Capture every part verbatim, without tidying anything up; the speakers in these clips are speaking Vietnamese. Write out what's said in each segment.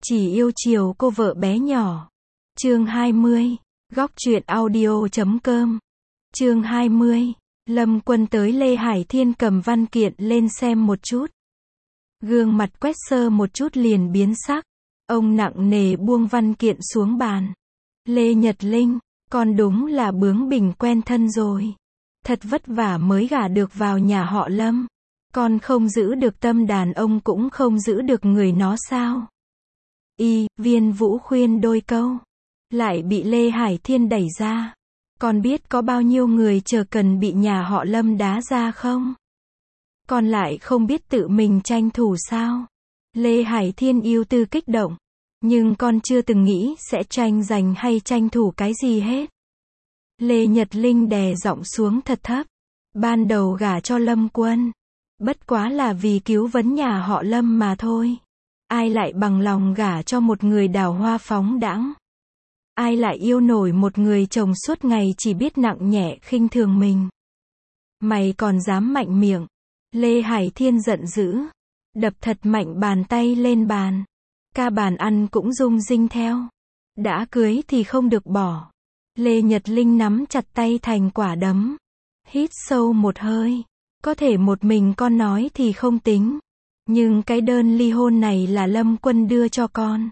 Chỉ yêu chiều cô vợ bé nhỏ. Chương hai mươi. Góc truyện audio chấm com. Chương hai mươi. Lâm Quân tới Lê Hải Thiên cầm văn kiện lên xem một chút. Gương mặt quét sơ một chút liền biến sắc. Ông nặng nề buông văn kiện xuống bàn. Lê Nhật Linh, con đúng là bướng bỉnh quen thân rồi. Thật vất vả mới gả được vào nhà họ Lâm. Con không giữ được tâm đàn ông cũng không giữ được người nó sao? Y, Viên Vũ khuyên đôi câu. Lại bị Lê Hải Thiên đẩy ra. Con biết có bao nhiêu người chờ cần bị nhà họ Lâm đá ra không? Con lại không biết tự mình tranh thủ sao? Lê Hải Thiên yêu tư kích động. Nhưng con chưa từng nghĩ sẽ tranh giành hay tranh thủ cái gì hết. Lê Nhật Linh đè giọng xuống thật thấp. Ban đầu gả cho Lâm Quân. Bất quá là vì cứu vấn nhà họ Lâm mà thôi. Ai lại bằng lòng gả cho một người đào hoa phóng đãng? Ai lại yêu nổi một người chồng suốt ngày chỉ biết nặng nhẹ khinh thường mình? Mày còn dám mạnh miệng? Lê Hải Thiên giận dữ. Đập thật mạnh bàn tay lên bàn. Ca bàn ăn cũng rung rinh theo. Đã cưới thì không được bỏ. Lê Nhật Linh nắm chặt tay thành quả đấm. Hít sâu một hơi. Có thể một mình con nói thì không tính. Nhưng cái đơn ly hôn này là Lâm Quân đưa cho con.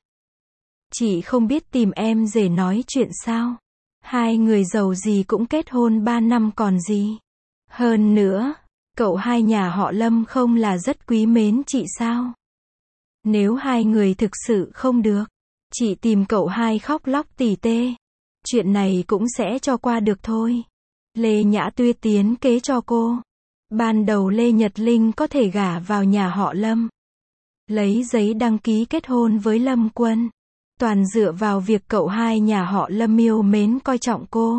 Chị không biết tìm em rể nói chuyện sao? Hai người giàu gì cũng kết hôn ba năm còn gì. Hơn nữa, cậu hai nhà họ Lâm không là rất quý mến chị sao? Nếu hai người thực sự không được, chị tìm cậu hai khóc lóc tỉ tê. Chuyện này cũng sẽ cho qua được thôi. Lê Nhã Tuyết tiến kế cho cô. Ban đầu Lê Nhật Linh có thể gả vào nhà họ Lâm. Lấy giấy đăng ký kết hôn với Lâm Quân. Toàn dựa vào việc cậu hai nhà họ Lâm yêu mến coi trọng cô.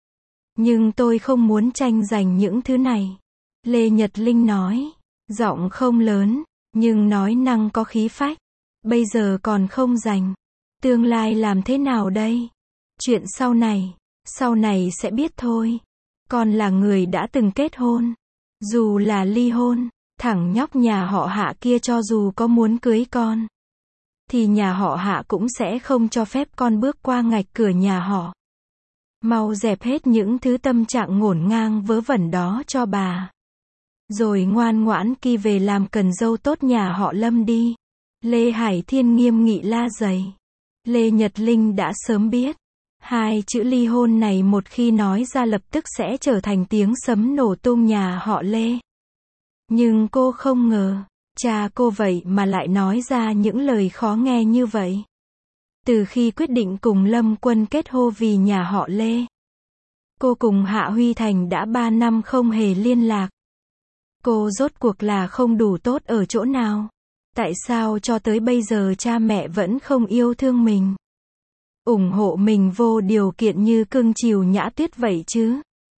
Nhưng tôi không muốn tranh giành những thứ này. Lê Nhật Linh nói. Giọng không lớn, nhưng nói năng có khí phách. Bây giờ còn không giành. Tương lai làm thế nào đây? Chuyện sau này, sau này sẽ biết thôi. Con là người đã từng kết hôn. Dù là ly hôn, thằng nhóc nhà họ Hạ kia cho dù có muốn cưới con, thì nhà họ Hạ cũng sẽ không cho phép con bước qua ngạch cửa nhà họ. Mau dẹp hết những thứ tâm trạng ngổn ngang vớ vẩn đó cho bà. Rồi ngoan ngoãn ki về làm cần dâu tốt nhà họ Lâm đi. Lê Hải Thiên nghiêm nghị la dày. Lê Nhật Linh đã sớm biết. Hai chữ ly hôn này một khi nói ra lập tức sẽ trở thành tiếng sấm nổ tung nhà họ Lê. Nhưng cô không ngờ, cha cô vậy mà lại nói ra những lời khó nghe như vậy. Từ khi quyết định cùng Lâm Quân kết hôn vì nhà họ Lê, cô cùng Hạ Huy Thành đã ba năm không hề liên lạc. Cô rốt cuộc là không đủ tốt ở chỗ nào? Tại sao cho tới bây giờ cha mẹ vẫn không yêu thương mình? ủng hộ mình vô điều kiện như cưng chiều Nhã Tuyết vậy chứ?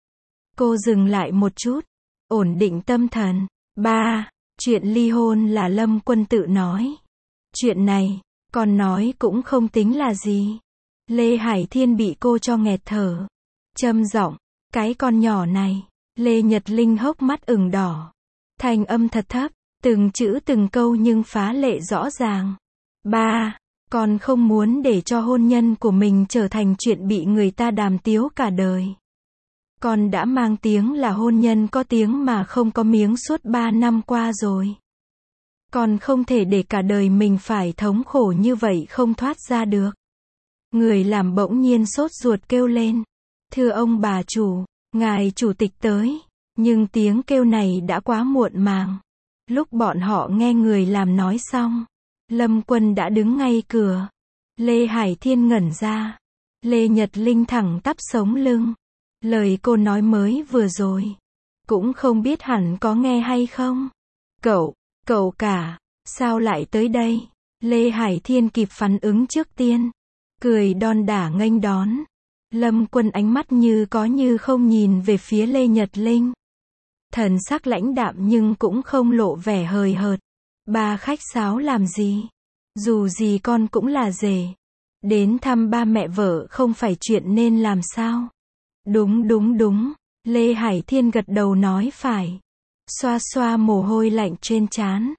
Cô dừng lại một chút, ổn định tâm thần. Ba, chuyện ly hôn là Lâm Quân tự nói. Chuyện này, con nói cũng không tính là gì. Lê Hải Thiên bị cô cho nghẹt thở. Châm giọng, cái con nhỏ này. Lê Nhật Linh hốc mắt ửng đỏ. Thanh âm thật thấp, từng chữ từng câu nhưng phá lệ rõ ràng. Ba, con không muốn để cho hôn nhân của mình trở thành chuyện bị người ta đàm tiếu cả đời. Con đã mang tiếng là hôn nhân có tiếng mà không có miếng suốt ba năm qua rồi. Con không thể để cả đời mình phải thống khổ như vậy không thoát ra được. Người làm bỗng nhiên sốt ruột kêu lên. Thưa ông bà chủ, ngài chủ tịch tới. Nhưng tiếng kêu này đã quá muộn màng. Lúc bọn họ nghe người làm nói xong, Lâm Quân đã đứng ngay cửa. Lê Hải Thiên ngẩn ra. Lê Nhật Linh thẳng tắp sống lưng. Lời cô nói mới vừa rồi, cũng không biết hẳn có nghe hay không. Cậu, cậu cả, sao lại tới đây? Lê Hải Thiên kịp phản ứng trước tiên. Cười đon đả nghênh đón. Lâm Quân ánh mắt như có như không nhìn về phía Lê Nhật Linh. Thần sắc lãnh đạm nhưng cũng không lộ vẻ hời hợt. Ba khách sáo làm gì? Dù gì con cũng là rể. Đến thăm ba mẹ vợ không phải chuyện nên làm sao? Đúng đúng đúng. Lê Hải Thiên gật đầu nói phải. Xoa xoa mồ hôi lạnh trên trán.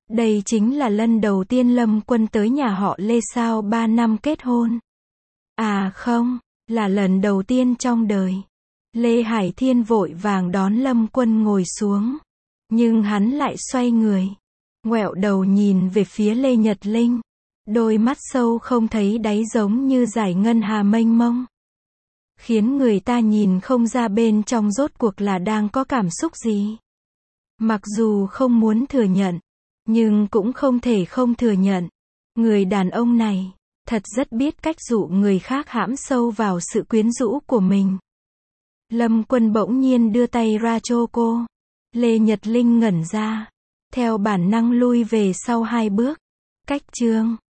Đây chính là lần đầu tiên Lâm Quân tới nhà họ Lê sau ba năm kết hôn. À không, là lần đầu tiên trong đời. Lê Hải Thiên vội vàng đón Lâm Quân ngồi xuống. Nhưng hắn lại xoay người, ngoẹo đầu nhìn về phía Lê Nhật Linh. Đôi mắt sâu không thấy đáy giống như dải ngân hà mênh mông. Khiến người ta nhìn không ra bên trong rốt cuộc là đang có cảm xúc gì. Mặc dù không muốn thừa nhận, nhưng cũng không thể không thừa nhận. Người đàn ông này, thật rất biết cách dụ người khác hãm sâu vào sự quyến rũ của mình. Lâm Quân bỗng nhiên đưa tay ra cho cô. Lê Nhật Linh ngẩn ra. Theo bản năng lui về sau hai bước. Cách chương